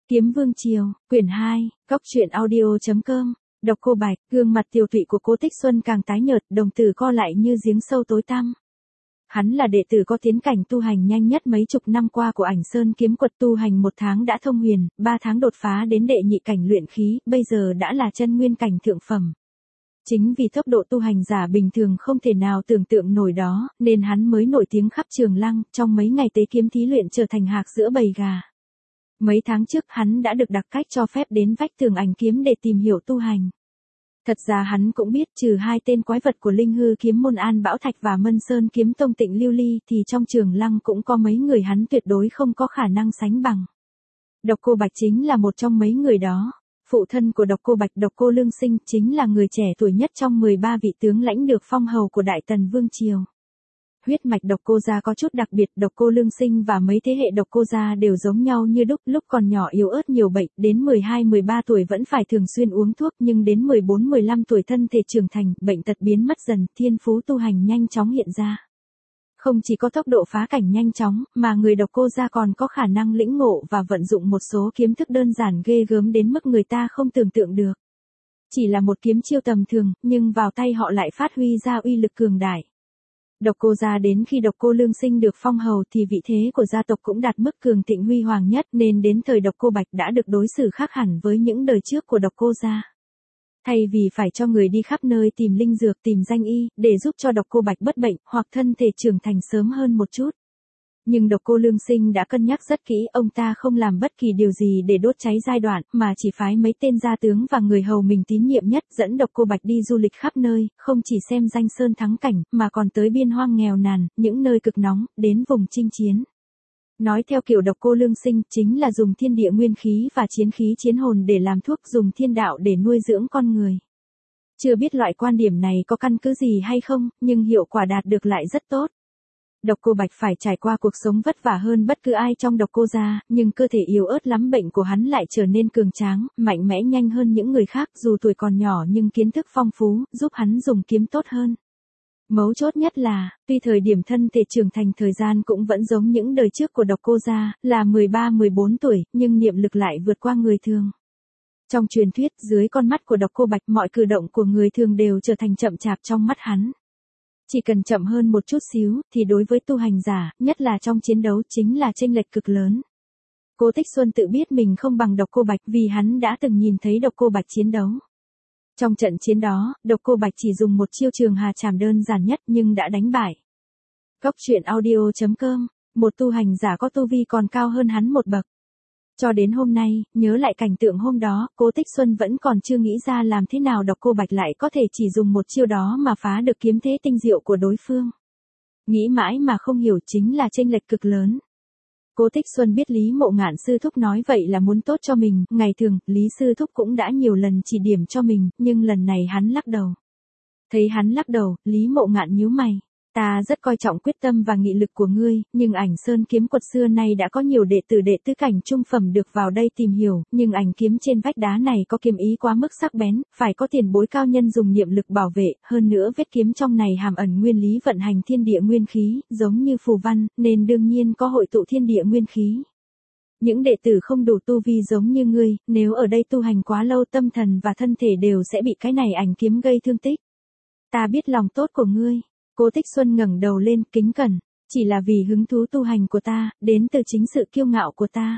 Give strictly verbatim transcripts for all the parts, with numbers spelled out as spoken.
Kiếm Vương Triều, quyển hai, góc truyện audio.com, độc cô Bạch, gương mặt tiều tụy của Cố Tích Xuân càng tái nhợt, đồng tử co lại như giếng sâu tối tăm. Hắn là đệ tử có tiến cảnh tu hành nhanh nhất mấy chục năm qua của Ảnh Sơn kiếm quật, tu hành một tháng đã thông huyền, ba tháng đột phá đến đệ nhị cảnh luyện khí, bây giờ đã là chân nguyên cảnh thượng phẩm. Chính vì tốc độ tu hành giả bình thường không thể nào tưởng tượng nổi đó, nên hắn mới nổi tiếng khắp Trường Lăng, trong mấy ngày tế kiếm thí luyện trở thành hạc giữa bầy gà. Mấy tháng trước hắn đã được đặc cách cho phép đến vách tường Ảnh kiếm để tìm hiểu tu hành. Thật ra hắn cũng biết trừ hai tên quái vật của Linh Hư kiếm môn An Bảo Thạch và Mân Sơn kiếm tông Tịnh Lưu Ly thì trong Trường Lăng cũng có mấy người hắn tuyệt đối không có khả năng sánh bằng. Độc Cô Bạch chính là một trong mấy người đó. Phụ thân của Độc Cô Bạch, Độc Cô Lương Sinh, chính là người trẻ tuổi nhất trong mười ba vị tướng lãnh được phong hầu của Đại Tần Vương Triều. Huyết mạch Độc Cô gia có chút đặc biệt, Độc Cô Lương Sinh và mấy thế hệ Độc Cô gia đều giống nhau như đúc, lúc còn nhỏ yếu ớt nhiều bệnh, đến mười hai mười ba tuổi vẫn phải thường xuyên uống thuốc, nhưng đến mười bốn mười lăm tuổi thân thể trưởng thành, bệnh tật biến mất dần, thiên phú tu hành nhanh chóng hiện ra. Không chỉ có tốc độ phá cảnh nhanh chóng, mà người Độc Cô gia còn có khả năng lĩnh ngộ và vận dụng một số kiếm thức đơn giản ghê gớm đến mức người ta không tưởng tượng được. Chỉ là một kiếm chiêu tầm thường, nhưng vào tay họ lại phát huy ra uy lực cường đại. Độc Cô gia đến khi Độc Cô Lương Sinh được phong hầu thì vị thế của gia tộc cũng đạt mức cường thịnh huy hoàng nhất, nên đến thời Độc Cô Bạch đã được đối xử khác hẳn với những đời trước của Độc Cô gia. Thay vì phải cho người đi khắp nơi tìm linh dược, tìm danh y, để giúp cho Độc Cô Bạch bất bệnh, hoặc thân thể trưởng thành sớm hơn một chút. Nhưng Độc Cô Lương Sinh đã cân nhắc rất kỹ, ông ta không làm bất kỳ điều gì để đốt cháy giai đoạn, mà chỉ phái mấy tên gia tướng và người hầu mình tín nhiệm nhất dẫn Độc Cô Bạch đi du lịch khắp nơi, không chỉ xem danh sơn thắng cảnh, mà còn tới biên hoang nghèo nàn, những nơi cực nóng, đến vùng chinh chiến. Nói theo kiểu Độc Cô Lương Sinh, chính là dùng thiên địa nguyên khí và chiến khí chiến hồn để làm thuốc, dùng thiên đạo để nuôi dưỡng con người. Chưa biết loại quan điểm này có căn cứ gì hay không, nhưng hiệu quả đạt được lại rất tốt. Độc Cô Bạch phải trải qua cuộc sống vất vả hơn bất cứ ai trong Độc Cô gia, nhưng cơ thể yếu ớt lắm, bệnh của hắn lại trở nên cường tráng, mạnh mẽ nhanh hơn những người khác, dù tuổi còn nhỏ nhưng kiến thức phong phú, giúp hắn dùng kiếm tốt hơn. Mấu chốt nhất là, tuy thời điểm thân thể trưởng thành thời gian cũng vẫn giống những đời trước của Độc Cô gia, là mười ba mười bốn tuổi, nhưng niệm lực lại vượt qua người thường. Trong truyền thuyết, dưới con mắt của Độc Cô Bạch, mọi cử động của người thường đều trở thành chậm chạp trong mắt hắn. Chỉ cần chậm hơn một chút xíu, thì đối với tu hành giả, nhất là trong chiến đấu, chính là chênh lệch cực lớn. Cố Tích Xuân tự biết mình không bằng Độc Cô Bạch vì hắn đã từng nhìn thấy Độc Cô Bạch chiến đấu. Trong trận chiến đó, Độc Cô Bạch chỉ dùng một chiêu Trường Hà Trảm đơn giản nhất nhưng đã đánh bại. Góc truyện audio.com, một tu hành giả có tu vi còn cao hơn hắn một bậc. Cho đến hôm nay, nhớ lại cảnh tượng hôm đó, Cố Tích Xuân vẫn còn chưa nghĩ ra làm thế nào Độc Cô Bạch lại có thể chỉ dùng một chiêu đó mà phá được kiếm thế tinh diệu của đối phương. Nghĩ mãi mà không hiểu, chính là chênh lệch cực lớn. Cố Tích Xuân biết Lý Mộ Ngạn sư thúc nói vậy là muốn tốt cho mình, ngày thường, Lý sư thúc cũng đã nhiều lần chỉ điểm cho mình, nhưng lần này hắn lắc đầu. Thấy hắn lắc đầu, Lý Mộ Ngạn nhíu mày. Ta rất coi trọng quyết tâm và nghị lực của ngươi, nhưng Ảnh Sơn kiếm quật xưa nay đã có nhiều đệ tử đệ tứ cảnh trung phẩm được vào đây tìm hiểu, nhưng ảnh kiếm trên vách đá này có kiếm ý quá mức sắc bén, phải có tiền bối cao nhân dùng niệm lực bảo vệ, hơn nữa vết kiếm trong này hàm ẩn nguyên lý vận hành thiên địa nguyên khí, giống như phù văn, nên đương nhiên có hội tụ thiên địa nguyên khí. Những đệ tử không đủ tu vi giống như ngươi, nếu ở đây tu hành quá lâu, tâm thần và thân thể đều sẽ bị cái này ảnh kiếm gây thương tích. Ta biết lòng tốt của ngươi. Cố Tích Xuân ngẩng đầu lên, kính cẩn, chỉ là vì hứng thú tu hành của ta, đến từ chính sự kiêu ngạo của ta.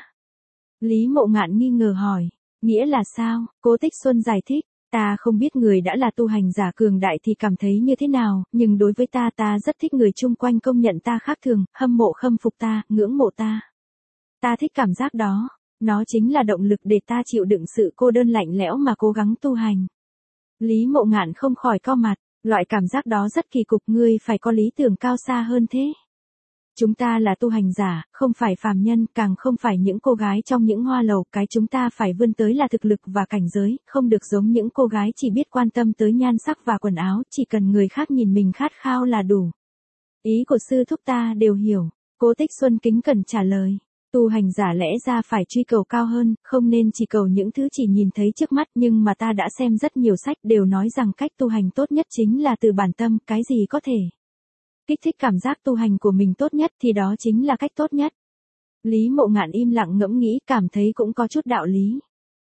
Lý Mộ Ngạn nghi ngờ hỏi, nghĩa là sao? Cố Tích Xuân giải thích, ta không biết người đã là tu hành giả cường đại thì cảm thấy như thế nào, nhưng đối với ta, ta rất thích người chung quanh công nhận ta khác thường, hâm mộ khâm phục ta, ngưỡng mộ ta. Ta thích cảm giác đó, nó chính là động lực để ta chịu đựng sự cô đơn lạnh lẽo mà cố gắng tu hành. Lý Mộ Ngạn không khỏi cau mặt. Loại cảm giác đó rất kỳ cục, ngươi phải có lý tưởng cao xa hơn thế. Chúng ta là tu hành giả, không phải phàm nhân, càng không phải những cô gái trong những hoa lầu, cái chúng ta phải vươn tới là thực lực và cảnh giới, không được giống những cô gái chỉ biết quan tâm tới nhan sắc và quần áo, chỉ cần người khác nhìn mình khát khao là đủ. Ý của sư thúc ta đều hiểu, Cố Tích Xuân kính cẩn trả lời. Tu hành giả lẽ ra phải truy cầu cao hơn, không nên chỉ cầu những thứ chỉ nhìn thấy trước mắt, nhưng mà ta đã xem rất nhiều sách đều nói rằng cách tu hành tốt nhất chính là từ bản tâm, cái gì có thể kích thích cảm giác tu hành của mình tốt nhất thì đó chính là cách tốt nhất. Lý Mộ Ngạn im lặng ngẫm nghĩ, cảm thấy cũng có chút đạo lý.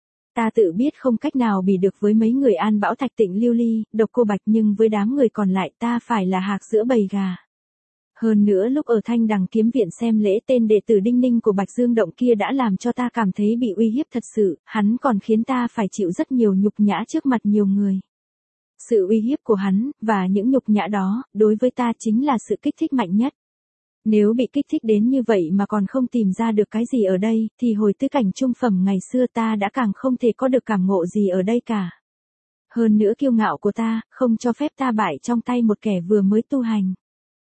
Ta tự biết không cách nào bì được với mấy người An Bão Thạch Tịnh Lưu Ly, Độc Cô Bạch, nhưng với đám người còn lại ta phải là hạc giữa bầy gà. Hơn nữa lúc ở Thanh Đằng kiếm viện xem lễ, tên đệ tử Đinh Ninh của Bạch Dương Động kia đã làm cho ta cảm thấy bị uy hiếp thật sự, hắn còn khiến ta phải chịu rất nhiều nhục nhã trước mặt nhiều người. Sự uy hiếp của hắn, và những nhục nhã đó, đối với ta chính là sự kích thích mạnh nhất. Nếu bị kích thích đến như vậy mà còn không tìm ra được cái gì ở đây, thì hồi tứ cảnh trung phẩm ngày xưa ta đã càng không thể có được cảm ngộ gì ở đây cả. Hơn nữa kiêu ngạo của ta, không cho phép ta bại trong tay một kẻ vừa mới tu hành.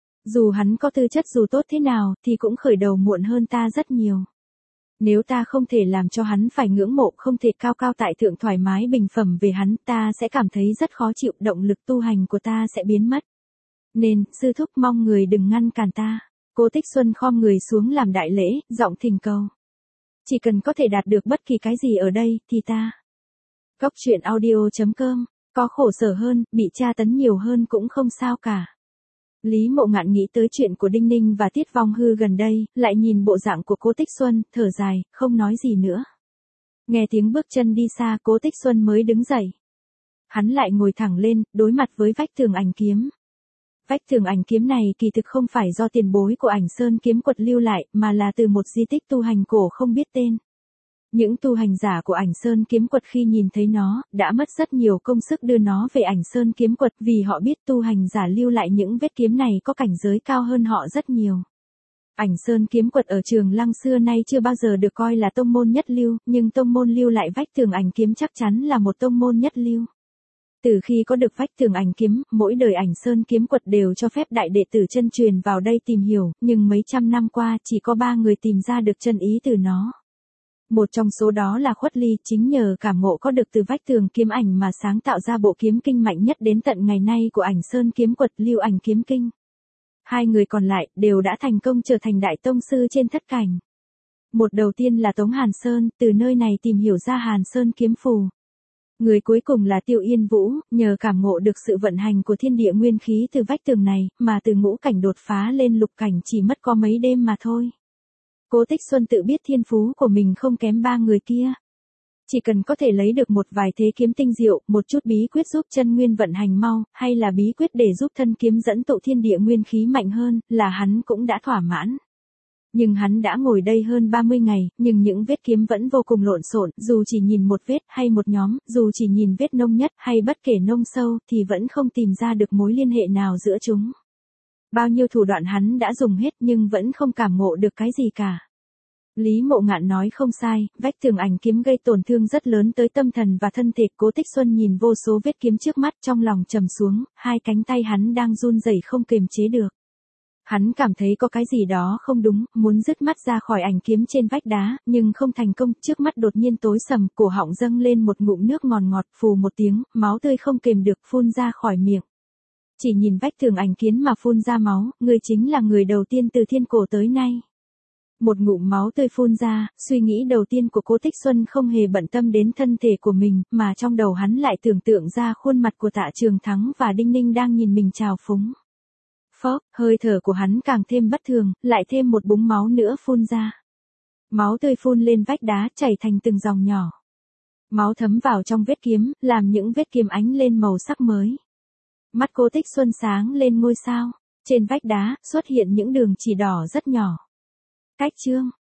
Dù hắn có tư chất dù tốt thế nào, thì cũng khởi đầu muộn hơn ta rất nhiều. Nếu ta không thể làm cho hắn phải ngưỡng mộ, không thể cao cao tại thượng thoải mái bình phẩm về hắn, ta sẽ cảm thấy rất khó chịu, động lực tu hành của ta sẽ biến mất. Nên, sư thúc mong người đừng ngăn cản ta. Cố Tích Xuân khom người xuống làm đại lễ, giọng thỉnh cầu. Chỉ cần có thể đạt được bất kỳ cái gì ở đây, thì ta. Cốc truyện audio chấm com, có khổ sở hơn, bị tra tấn nhiều hơn cũng không sao cả. Lý Mộ Ngạn nghĩ tới chuyện của Đinh Ninh và Tiết Vong Hư gần đây, lại nhìn bộ dạng của Cố Tích Xuân, thở dài, không nói gì nữa. Nghe tiếng bước chân đi xa, Cố Tích Xuân mới đứng dậy. Hắn lại ngồi thẳng lên, đối mặt với vách tường ảnh kiếm. Vách tường ảnh kiếm này kỳ thực không phải do tiền bối của Ảnh Sơn kiếm quật lưu lại, mà là từ một di tích tu hành cổ không biết tên. Những tu hành giả của Ảnh Sơn kiếm quật khi nhìn thấy nó, đã mất rất nhiều công sức đưa nó về Ảnh Sơn kiếm quật, vì họ biết tu hành giả lưu lại những vết kiếm này có cảnh giới cao hơn họ rất nhiều. Ảnh Sơn kiếm quật ở Trường Lăng xưa nay chưa bao giờ được coi là tông môn nhất lưu, nhưng tông môn lưu lại vách tường ảnh kiếm chắc chắn là một tông môn nhất lưu. Từ khi có được vách tường ảnh kiếm, mỗi đời Ảnh Sơn kiếm quật đều cho phép đại đệ tử chân truyền vào đây tìm hiểu, nhưng mấy trăm năm qua chỉ có ba người tìm ra được chân ý từ nó. Một trong số đó là Khuất Ly, chính nhờ cảm ngộ có được từ vách tường kiếm ảnh mà sáng tạo ra bộ kiếm kinh mạnh nhất đến tận ngày nay của Ảnh Sơn kiếm quật, Lưu Ảnh kiếm kinh. Hai người còn lại đều đã thành công trở thành đại tông sư trên thất cảnh. Một đầu tiên là Tống Hàn Sơn, từ nơi này tìm hiểu ra Hàn Sơn kiếm phù. Người cuối cùng là Tiêu Yên Vũ, nhờ cảm ngộ được sự vận hành của thiên địa nguyên khí từ vách tường này, mà từ ngũ cảnh đột phá lên lục cảnh chỉ mất có mấy đêm mà thôi. Cố Tích Xuân tự biết thiên phú của mình không kém ba người kia. Chỉ cần có thể lấy được một vài thế kiếm tinh diệu, một chút bí quyết giúp chân nguyên vận hành mau, hay là bí quyết để giúp thân kiếm dẫn tụ thiên địa nguyên khí mạnh hơn, là hắn cũng đã thỏa mãn. Nhưng hắn đã ngồi đây hơn ba mươi ngày, nhưng những vết kiếm vẫn vô cùng lộn xộn, dù chỉ nhìn một vết hay một nhóm, dù chỉ nhìn vết nông nhất hay bất kể nông sâu, thì vẫn không tìm ra được mối liên hệ nào giữa chúng. Bao nhiêu thủ đoạn hắn đã dùng hết nhưng vẫn không cảm ngộ được cái gì cả. Lý Mộ Ngạn nói không sai, vách tường ảnh kiếm gây tổn thương rất lớn tới tâm thần và thân thể. Cố Tích Xuân nhìn vô số vết kiếm trước mắt, trong lòng trầm xuống, hai cánh tay hắn đang run rẩy không kiềm chế được. Hắn cảm thấy có cái gì đó không đúng, muốn dứt mắt ra khỏi ảnh kiếm trên vách đá, nhưng không thành công, trước mắt đột nhiên tối sầm, cổ họng dâng lên một ngụm nước ngọt ngọt, phù một tiếng, máu tươi không kềm được phun ra khỏi miệng. Chỉ nhìn vách tường ảnh kiếm mà phun ra máu, người chính là người đầu tiên từ thiên cổ tới nay. Một ngụm máu tươi phun ra, suy nghĩ đầu tiên của Cố Tích Xuân không hề bận tâm đến thân thể của mình, mà trong đầu hắn lại tưởng tượng ra khuôn mặt của Tạ Trường Thắng và Đinh Ninh đang nhìn mình trào phúng. Phốc, hơi thở của hắn càng thêm bất thường, lại thêm một búng máu nữa phun ra. Máu tươi phun lên vách đá, chảy thành từng dòng nhỏ. Máu thấm vào trong vết kiếm, làm những vết kiếm ánh lên màu sắc mới. Mắt Cố Tích Xuân sáng lên ngôi sao, trên vách đá, xuất hiện những đường chỉ đỏ rất nhỏ. Cách chương